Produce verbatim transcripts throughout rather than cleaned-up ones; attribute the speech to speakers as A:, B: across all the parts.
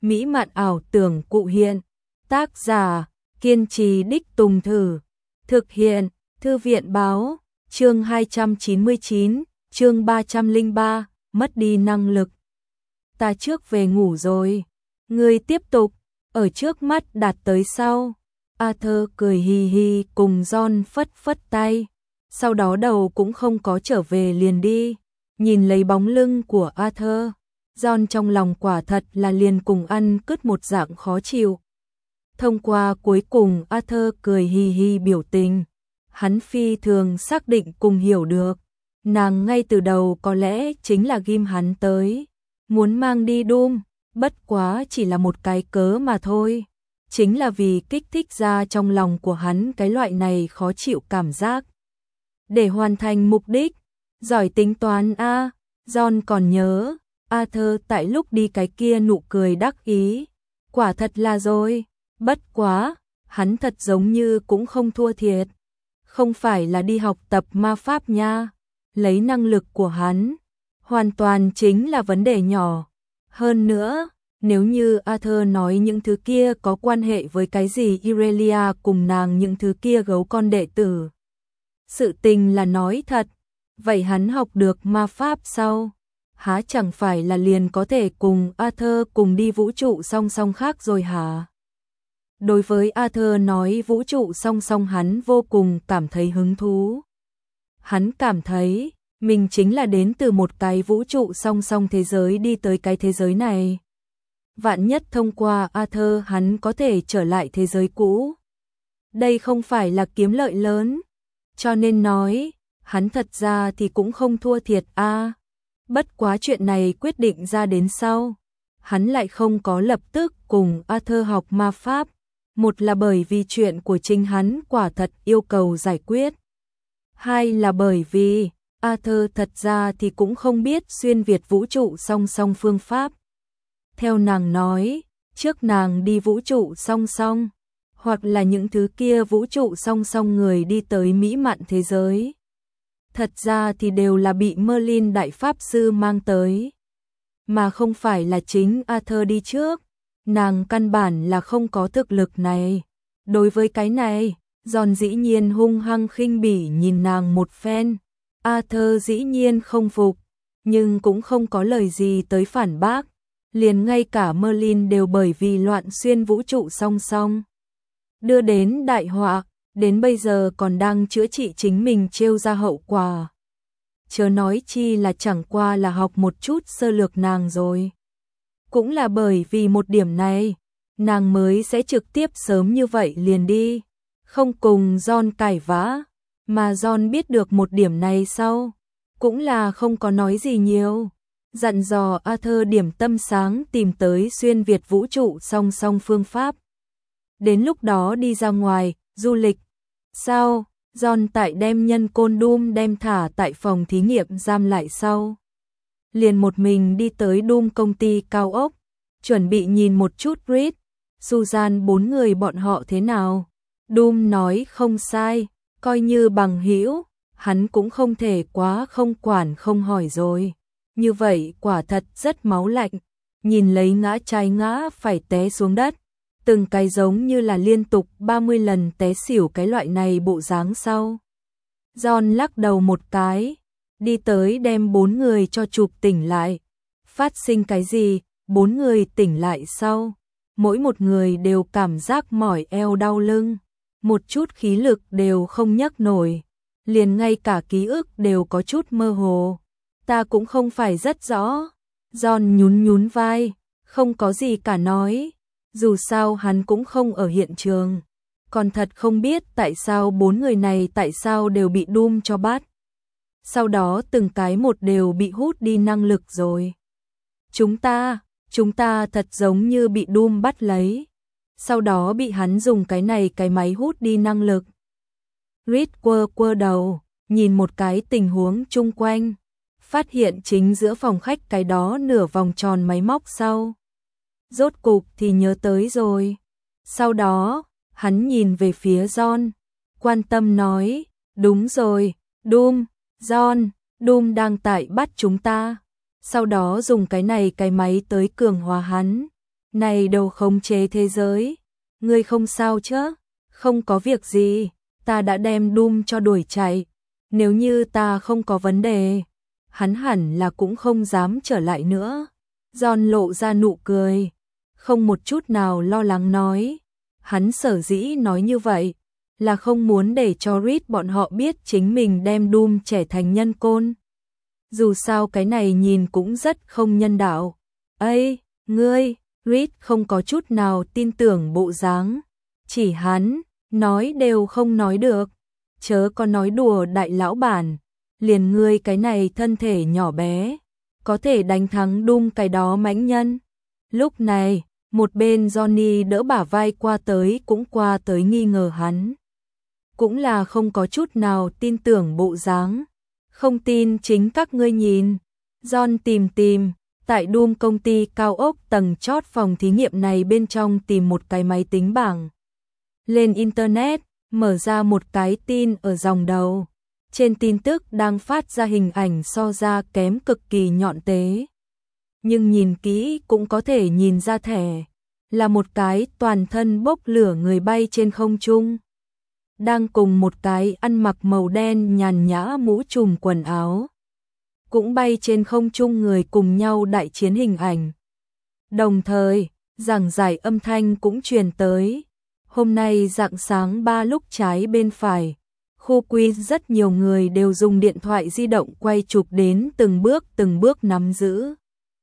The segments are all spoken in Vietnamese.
A: Mỹ mạn ảo tưởng cụ hiện. Tác giả, kiên trì đích tùng thử. Thực hiện, Thư viện báo, chương hai trăm chín mươi chín, chương ba trăm lẻ ba, mất đi năng lực. Ta trước về ngủ rồi. Ngươi tiếp tục, ở trước mắt đạt tới sau. Arthur cười hì hì cùng John phất phất tay. Sau đó đầu cũng không có trở về liền đi. Nhìn lấy bóng lưng của Arthur, John trong lòng quả thật là liền cùng ăn cứt một dạng khó chịu. Thông qua cuối cùng Arthur cười hì hì biểu tình, hắn phi thường xác định cùng hiểu được. Nàng ngay từ đầu có lẽ chính là ghim hắn tới, muốn mang đi Doom, bất quá chỉ là một cái cớ mà thôi. Chính là vì kích thích ra trong lòng của hắn cái loại này khó chịu cảm giác. Để hoàn thành mục đích, giỏi tính toán a. John còn nhớ, Arthur tại lúc đi cái kia nụ cười đắc ý, quả thật là rồi, bất quá, hắn thật giống như cũng không thua thiệt. Không phải là đi học tập ma pháp nha, lấy năng lực của hắn, hoàn toàn chính là vấn đề nhỏ. Hơn nữa, nếu như Arthur nói những thứ kia có quan hệ với cái gì Irelia cùng nàng những thứ kia gấu con đệ tử, sự tình là nói thật, vậy hắn học được ma pháp sau, há chẳng phải là liền có thể cùng Arthur cùng đi vũ trụ song song khác rồi hả? Đối với Arthur nói vũ trụ song song hắn vô cùng cảm thấy hứng thú. Hắn cảm thấy mình chính là đến từ một cái vũ trụ song song thế giới đi tới cái thế giới này. Vạn nhất thông qua Arthur hắn có thể trở lại thế giới cũ. Đây không phải là kiếm lợi lớn, cho nên nói, hắn thật ra thì cũng không thua thiệt a. À. Bất quá chuyện này quyết định ra đến sau, hắn lại không có lập tức cùng Arthur học ma pháp. Một là bởi vì chuyện của chính hắn quả thật yêu cầu giải quyết. Hai là bởi vì Arthur thật ra thì cũng không biết xuyên việt vũ trụ song song phương pháp. Theo nàng nói, trước nàng đi vũ trụ song song, hoặc là những thứ kia vũ trụ song song người đi tới mỹ mạn thế giới. Thật ra thì đều là bị Merlin đại pháp sư mang tới, mà không phải là chính Arthur đi trước. Nàng căn bản là không có thực lực này. Đối với cái này, John dĩ nhiên hung hăng khinh bỉ nhìn nàng một phen. Arthur dĩ nhiên không phục, nhưng cũng không có lời gì tới phản bác. Liền ngay cả Merlin đều bởi vì loạn xuyên vũ trụ song song đưa đến đại họa, đến bây giờ còn đang chữa trị chính mình trêu ra hậu quả. Chớ nói chi là chẳng qua là học một chút sơ lược nàng rồi. Cũng là bởi vì một điểm này, nàng mới sẽ trực tiếp sớm như vậy liền đi, không cùng John cãi vã, mà John biết được một điểm này sau, cũng là không có nói gì nhiều, dặn dò Arthur điểm tâm sáng tìm tới xuyên việt vũ trụ song song phương pháp. Đến lúc đó đi ra ngoài, du lịch. Sao, John tại đem nhân côn Doom đem thả tại phòng thí nghiệm giam lại sau. Liền một mình đi tới Doom công ty cao ốc, chuẩn bị nhìn một chút Reed, Susan bốn người bọn họ thế nào. Doom nói không sai, coi như bằng hữu, hắn cũng không thể quá không quản không hỏi rồi. Như vậy quả thật rất máu lạnh, nhìn lấy ngã trái ngã phải té xuống đất, từng cái giống như là liên tục ba mươi lần té xỉu cái loại này bộ dáng sau. John lắc đầu một cái, đi tới đem bốn người cho chụp tỉnh lại. Phát sinh cái gì? Bốn người tỉnh lại sau, mỗi một người đều cảm giác mỏi eo đau lưng, một chút khí lực đều không nhấc nổi, liền ngay cả ký ức đều có chút mơ hồ. Ta cũng không phải rất rõ. John nhún nhún vai, không có gì cả nói, dù sao hắn cũng không ở hiện trường, còn thật không biết tại sao bốn người này tại sao đều bị Doom cho bắt. Sau đó từng cái một đều bị hút đi năng lực rồi. Chúng ta, chúng ta thật giống như bị Doom bắt lấy, sau đó bị hắn dùng cái này cái máy hút đi năng lực. Reed quơ quơ đầu, nhìn một cái tình huống chung quanh, phát hiện chính giữa phòng khách cái đó nửa vòng tròn máy móc sau. Rốt cục thì nhớ tới rồi. Sau đó, hắn nhìn về phía John, quan tâm nói, đúng rồi, Doom, John, Doom đang tại bắt chúng ta. Sau đó dùng cái này cái máy tới cường hóa hắn. Này đầu khống chế thế giới, ngươi không sao chứ? Không có việc gì, ta đã đem Doom cho đuổi chạy. Nếu như ta không có vấn đề, hắn hẳn là cũng không dám trở lại nữa. John lộ ra nụ cười, không một chút nào lo lắng nói. Hắn sở dĩ nói như vậy, là không muốn để cho Reed bọn họ biết chính mình đem Doom trẻ thành nhân côn. Dù sao cái này nhìn cũng rất không nhân đạo. Ây, ngươi, Reed không có chút nào tin tưởng bộ dáng. Chỉ hắn, nói đều không nói được. Chớ có nói đùa đại lão bản, liền ngươi cái này thân thể nhỏ bé, có thể đánh thắng Doom cái đó mãnh nhân. Lúc này, một bên Johnny đỡ bả vai qua tới cũng qua tới nghi ngờ hắn. Cũng là không có chút nào tin tưởng bộ dáng. Không tin chính các ngươi nhìn. John tìm tìm, tại Doom công ty cao ốc tầng chót phòng thí nghiệm này bên trong tìm một cái máy tính bảng. Lên Internet, mở ra một cái tin ở dòng đầu. Trên tin tức đang phát ra hình ảnh so ra kém cực kỳ nhọn tế. Nhưng nhìn kỹ cũng có thể nhìn ra thẻ. Là một cái toàn thân bốc lửa người bay trên không trung. Đang cùng một cái ăn mặc màu đen nhàn nhã mũ trùm quần áo. Cũng bay trên không trung người cùng nhau đại chiến hình ảnh. Đồng thời, giảng giải âm thanh cũng truyền tới. Hôm nay rạng sáng ba lúc trái bên phải, khu quiz rất nhiều người đều dùng điện thoại di động quay chụp đến từng bước từng bước nắm giữ.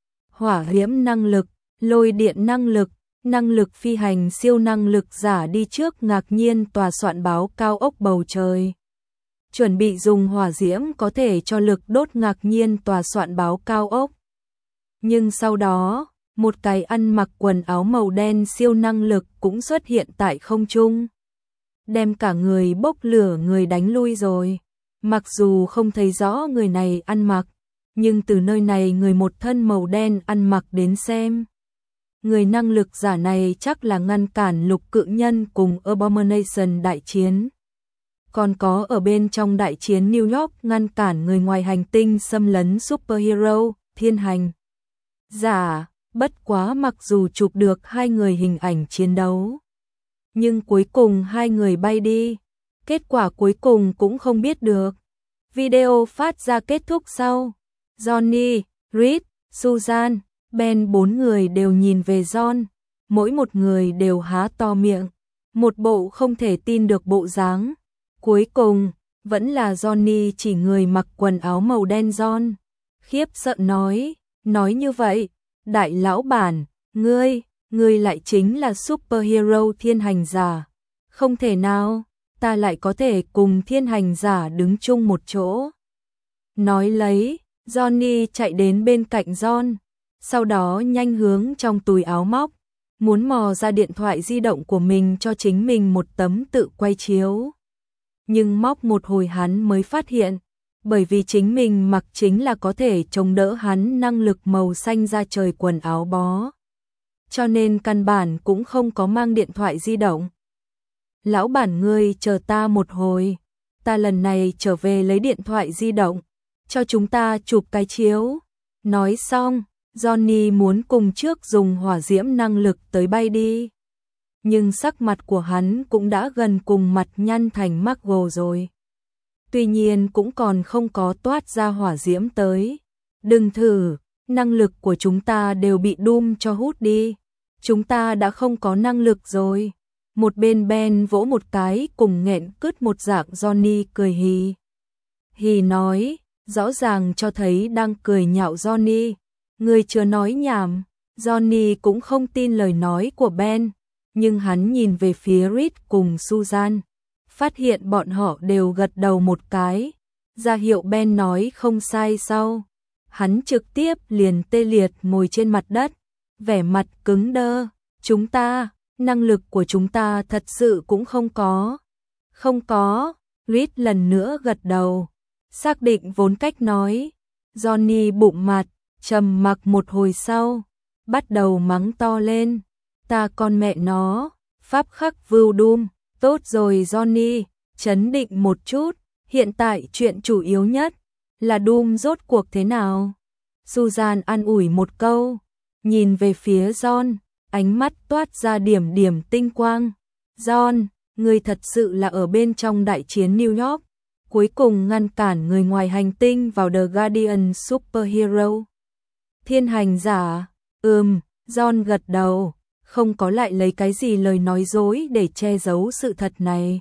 A: Hỏa diễm năng lực, lôi điện năng lực, năng lực phi hành siêu năng lực giả đi trước ngạc nhiên tòa soạn báo cao ốc bầu trời. Chuẩn bị dùng hỏa diễm có thể cho lực đốt ngạc nhiên tòa soạn báo cao ốc. Nhưng sau đó, một cái ăn mặc quần áo màu đen siêu năng lực cũng xuất hiện tại không trung. Đem cả người bốc lửa người đánh lui rồi. Mặc dù không thấy rõ người này ăn mặc, nhưng từ nơi này người một thân màu đen ăn mặc đến xem. Người năng lực giả này chắc là ngăn cản lục cự nhân cùng Abomination đại chiến. Còn có ở bên trong đại chiến New York ngăn cản người ngoài hành tinh xâm lấn superhero, thiên hành. Giả, bất quá mặc dù chụp được hai người hình ảnh chiến đấu. Nhưng cuối cùng hai người bay đi. Kết quả cuối cùng cũng không biết được. Video phát ra kết thúc sau. Johnny, Reed, Susan, Ben bốn người đều nhìn về John. Mỗi một người đều há to miệng. Một bộ không thể tin được bộ dáng. Cuối cùng, vẫn là Johnny chỉ người mặc quần áo màu đen John. Khiếp sợ nói, nói như vậy, đại lão bản, ngươi, ngươi lại chính là superhero thiên hành giả. Không thể nào, ta lại có thể cùng thiên hành giả đứng chung một chỗ. Nói lấy, Johnny chạy đến bên cạnh John, sau đó nhanh hướng trong túi áo móc, muốn mò ra điện thoại di động của mình cho chính mình một tấm tự quay chiếu. Nhưng móc một hồi hắn mới phát hiện, bởi vì chính mình mặc chính là có thể chống đỡ hắn năng lực màu xanh ra trời quần áo bó. Cho nên căn bản cũng không có mang điện thoại di động. Lão bản ngươi chờ ta một hồi, ta lần này trở về lấy điện thoại di động, cho chúng ta chụp cái chiếu. Nói xong, Johnny muốn cùng trước dùng hỏa diễm năng lực tới bay đi. Nhưng sắc mặt của hắn cũng đã gần cùng mặt nhăn thành Marvel rồi. Tuy nhiên cũng còn không có toát ra hỏa diễm tới. Đừng thử, năng lực của chúng ta đều bị Doom cho hút đi. Chúng ta đã không có năng lực rồi. Một bên Ben vỗ một cái cùng nghẹn cứt một dạng Johnny cười hì. Hì nói, rõ ràng cho thấy đang cười nhạo Johnny. Người chưa nói nhảm, Johnny cũng không tin lời nói của Ben. Nhưng hắn nhìn về phía Reed cùng Susan, phát hiện bọn họ đều gật đầu một cái, ra hiệu Ben nói không sai sau. Hắn trực tiếp liền tê liệt ngồi trên mặt đất, vẻ mặt cứng đơ. Chúng ta, năng lực của chúng ta thật sự cũng không có. Không có, Reed lần nữa gật đầu, xác định vốn cách nói. Johnny bụng mặt, trầm mặc một hồi sau, bắt đầu mắng to lên. Ta con mẹ nó, pháp khắc vưu Doom, tốt rồi Johnny, chấn định một chút, hiện tại chuyện chủ yếu nhất là Doom rốt cuộc thế nào. Susan an ủi một câu, nhìn về phía John, ánh mắt toát ra điểm điểm tinh quang. John, người thật sự là ở bên trong đại chiến New York, cuối cùng ngăn cản người ngoài hành tinh vào The Guardian Superhero. Thiên hành giả, ừm, John gật đầu, không có lại lấy cái gì lời nói dối để che giấu sự thật này.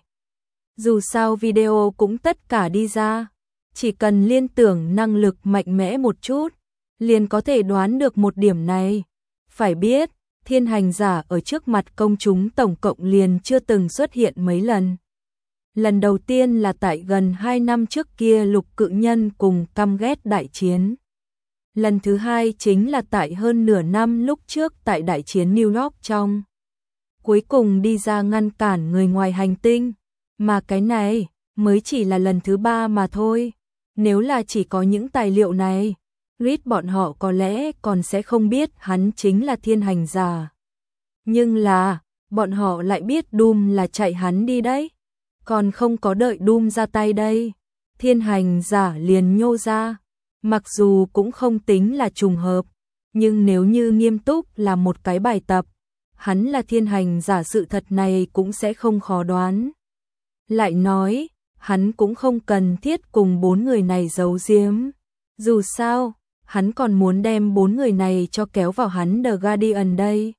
A: Dù sao video cũng tất cả đi ra, chỉ cần liên tưởng năng lực mạnh mẽ một chút, liền có thể đoán được một điểm này. Phải biết, thiên hành giả ở trước mặt công chúng tổng cộng liền chưa từng xuất hiện mấy lần. Lần đầu tiên là tại gần hai năm trước kia Lục Cự Nhân cùng căm ghét đại chiến. Lần thứ hai chính là tại hơn nửa năm lúc trước tại đại chiến New York trong. Cuối cùng đi ra ngăn cản người ngoài hành tinh, mà cái này mới chỉ là lần thứ ba mà thôi. Nếu là chỉ có những tài liệu này, Reed bọn họ có lẽ còn sẽ không biết hắn chính là thiên hành giả. Nhưng là, bọn họ lại biết Doom là chạy hắn đi đấy. Còn không có đợi Doom ra tay đây, thiên hành giả liền nhô ra. Mặc dù cũng không tính là trùng hợp, nhưng nếu như nghiêm túc là một cái bài tập, hắn là thiên hành giả sự thật này cũng sẽ không khó đoán. Lại nói, hắn cũng không cần thiết cùng bốn người này giấu giếm. Dù sao, hắn còn muốn đem bốn người này cho kéo vào hắn The Guardian đây.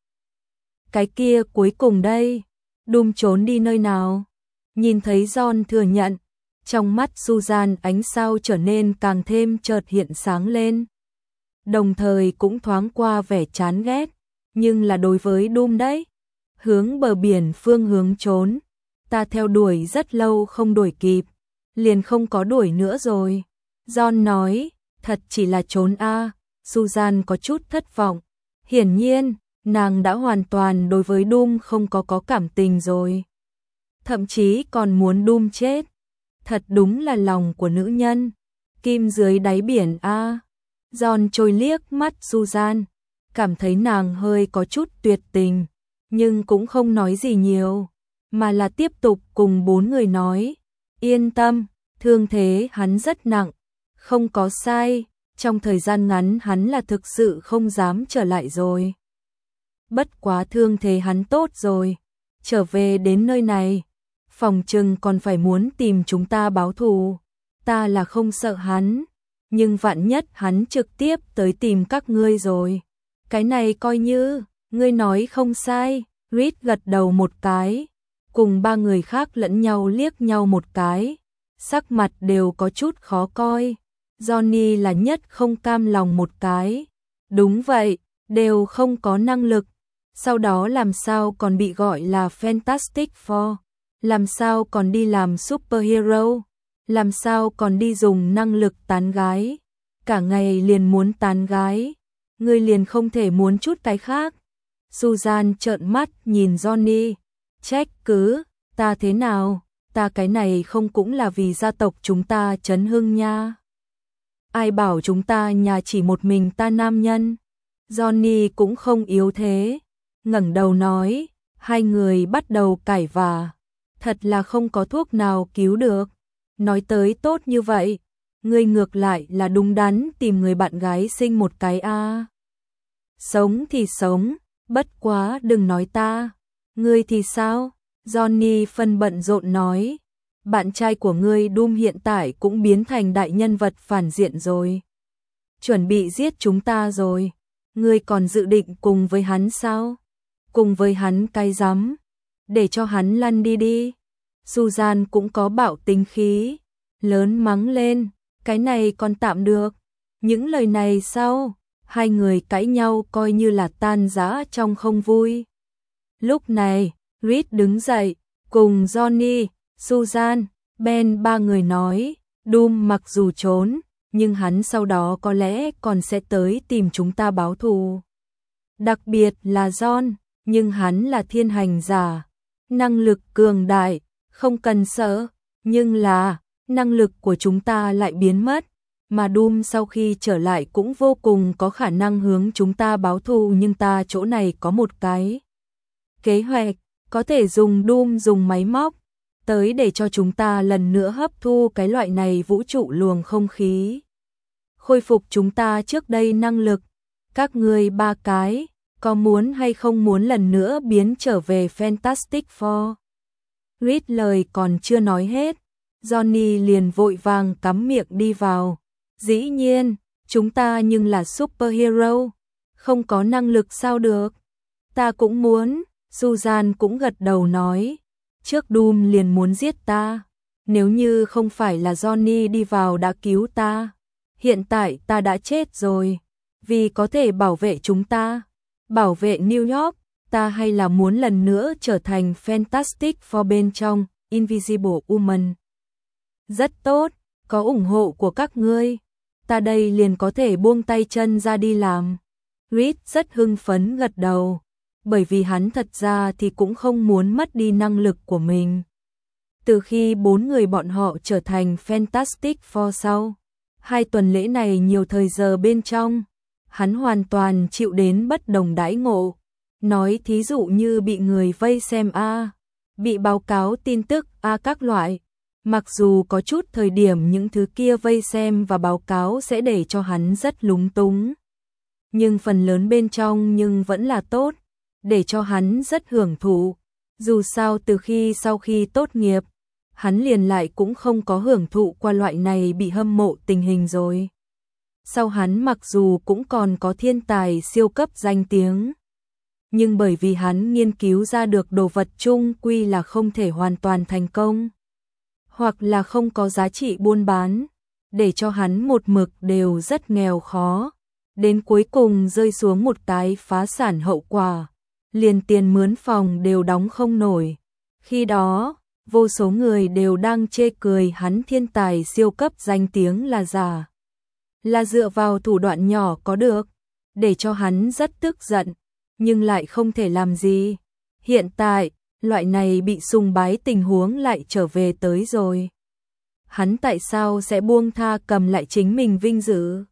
A: Cái kia cuối cùng đây, Doom trốn đi nơi nào? Nhìn thấy John thừa nhận, trong mắt Susan ánh sao trở nên càng thêm chợt hiện sáng lên. Đồng thời cũng thoáng qua vẻ chán ghét, nhưng là đối với Doom đấy. Hướng bờ biển phương hướng trốn, ta theo đuổi rất lâu không đuổi kịp, liền không có đuổi nữa rồi. John nói, thật chỉ là trốn a. À. Susan có chút thất vọng. Hiển nhiên, nàng đã hoàn toàn đối với Doom không có có cảm tình rồi. Thậm chí còn muốn Doom chết. Thật đúng là lòng của nữ nhân. Kim dưới đáy biển a. À. John trôi liếc mắt Susan, cảm thấy nàng hơi có chút tuyệt tình, nhưng cũng không nói gì nhiều, mà là tiếp tục cùng bốn người nói, yên tâm, thương thế hắn rất nặng, không có sai, trong thời gian ngắn hắn là thực sự không dám trở lại rồi. Bất quá thương thế hắn tốt rồi, trở về đến nơi này, phòng trừng còn phải muốn tìm chúng ta báo thù, ta là không sợ hắn, nhưng vạn nhất hắn trực tiếp tới tìm các ngươi rồi. Cái này coi như, ngươi nói không sai, Reed gật đầu một cái, cùng ba người khác lẫn nhau liếc nhau một cái, sắc mặt đều có chút khó coi. Johnny là nhất không cam lòng một cái. Đúng vậy, đều không có năng lực. Sau đó làm sao còn bị gọi là Fantastic Four? Làm sao còn đi làm superhero? Làm sao còn đi dùng năng lực tán gái? Cả ngày liền muốn tán gái. Ngươi liền không thể muốn chút cái khác. Susan trợn mắt nhìn Johnny. Trách cứ, ta thế nào? Ta cái này không cũng là vì gia tộc chúng ta chấn hưng nha. Ai bảo chúng ta nhà chỉ một mình ta nam nhân. Johnny cũng không yếu thế. Ngẩng đầu nói, hai người bắt đầu cãi vã. Thật là không có thuốc nào cứu được. Nói tới tốt như vậy, ngươi ngược lại là đúng đắn tìm người bạn gái sinh một cái a. À. Sống thì sống, bất quá đừng nói ta. Ngươi thì sao? Johnny phân bận rộn nói. Bạn trai của ngươi Doom hiện tại cũng biến thành đại nhân vật phản diện rồi. Chuẩn bị giết chúng ta rồi. Ngươi còn dự định cùng với hắn sao? Cùng với hắn cái rắm. Để cho hắn lăn đi đi. Susan cũng có bạo tính khí. Lớn mắng lên. Cái này còn tạm được. Những lời này sao? Hai người cãi nhau coi như là tan rã trong không vui. Lúc này, Reed đứng dậy, cùng Johnny, Susan, Ben ba người nói, Doom mặc dù trốn, nhưng hắn sau đó có lẽ còn sẽ tới tìm chúng ta báo thù. Đặc biệt là John, nhưng hắn là thiên hành giả, năng lực cường đại, không cần sợ, nhưng là, năng lực của chúng ta lại biến mất, mà Doom sau khi trở lại cũng vô cùng có khả năng hướng chúng ta báo thù, nhưng ta chỗ này có một cái kế hoạch, có thể dùng Doom dùng máy móc tới để cho chúng ta lần nữa hấp thu cái loại này vũ trụ luồng không khí. Khôi phục chúng ta trước đây năng lực. Các ngươi ba cái, có muốn hay không muốn lần nữa biến trở về Fantastic Four? Reed lời còn chưa nói hết, Johnny liền vội vàng cắm miệng đi vào. Dĩ nhiên, chúng ta nhưng là superhero, không có năng lực sao được. Ta cũng muốn, Susan cũng gật đầu nói. Trước Doom liền muốn giết ta, nếu như không phải là Johnny đi vào đã cứu ta. Hiện tại ta đã chết rồi, vì có thể bảo vệ chúng ta, bảo vệ New York, ta hay là muốn lần nữa trở thành Fantastic Four bên trong Invisible Woman. Rất tốt, có ủng hộ của các ngươi, ta đây liền có thể buông tay chân ra đi làm. Reed rất hưng phấn gật đầu, bởi vì hắn thật ra thì cũng không muốn mất đi năng lực của mình. Từ khi bốn người bọn họ trở thành Fantastic Four sau, hai tuần lễ này nhiều thời giờ bên trong, hắn hoàn toàn chịu đến bất đồng đãi ngộ. Nói thí dụ như bị người vây xem a, bị báo cáo tin tức a các loại. Mặc dù có chút thời điểm những thứ kia vây xem và báo cáo sẽ để cho hắn rất lúng túng, nhưng phần lớn bên trong nhưng vẫn là tốt, để cho hắn rất hưởng thụ. Dù sao từ khi sau khi tốt nghiệp, hắn liền lại cũng không có hưởng thụ qua loại này bị hâm mộ tình hình rồi. Sau hắn mặc dù cũng còn có thiên tài siêu cấp danh tiếng, nhưng bởi vì hắn nghiên cứu ra được đồ vật chung quy là không thể hoàn toàn thành công, hoặc là không có giá trị buôn bán, để cho hắn một mực đều rất nghèo khó, đến cuối cùng rơi xuống một cái phá sản hậu quả, liền tiền mướn phòng đều đóng không nổi. Khi đó, vô số người đều đang chê cười hắn thiên tài siêu cấp danh tiếng là giả, là dựa vào thủ đoạn nhỏ có được, để cho hắn rất tức giận, nhưng lại không thể làm gì. Hiện tại, loại này bị sùng bái tình huống lại trở về tới rồi. Hắn tại sao sẽ buông tha cầm lại chính mình vinh dự?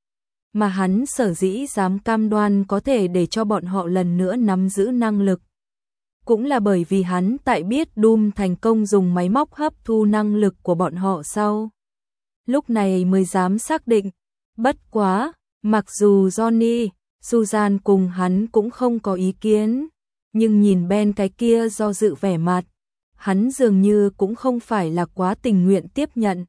A: Mà hắn sở dĩ dám cam đoan có thể để cho bọn họ lần nữa nắm giữ năng lực, cũng là bởi vì hắn tại biết Doom thành công dùng máy móc hấp thu năng lực của bọn họ sau. Lúc này mới dám xác định. Bất quá, mặc dù Johnny, Susan cùng hắn cũng không có ý kiến, nhưng nhìn Ben cái kia do dự vẻ mặt, hắn dường như cũng không phải là quá tình nguyện tiếp nhận.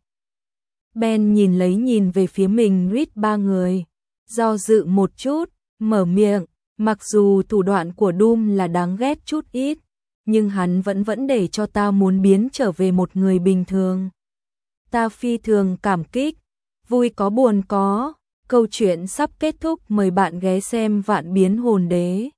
A: Ben nhìn lấy nhìn về phía mình Reed ba người, do dự một chút, mở miệng, mặc dù thủ đoạn của Doom là đáng ghét chút ít, nhưng hắn vẫn vẫn để cho ta muốn biến trở về một người bình thường. Ta phi thường cảm kích, vui có buồn có, câu chuyện sắp kết thúc, mời bạn ghé xem Vạn Biến Hồn Đế.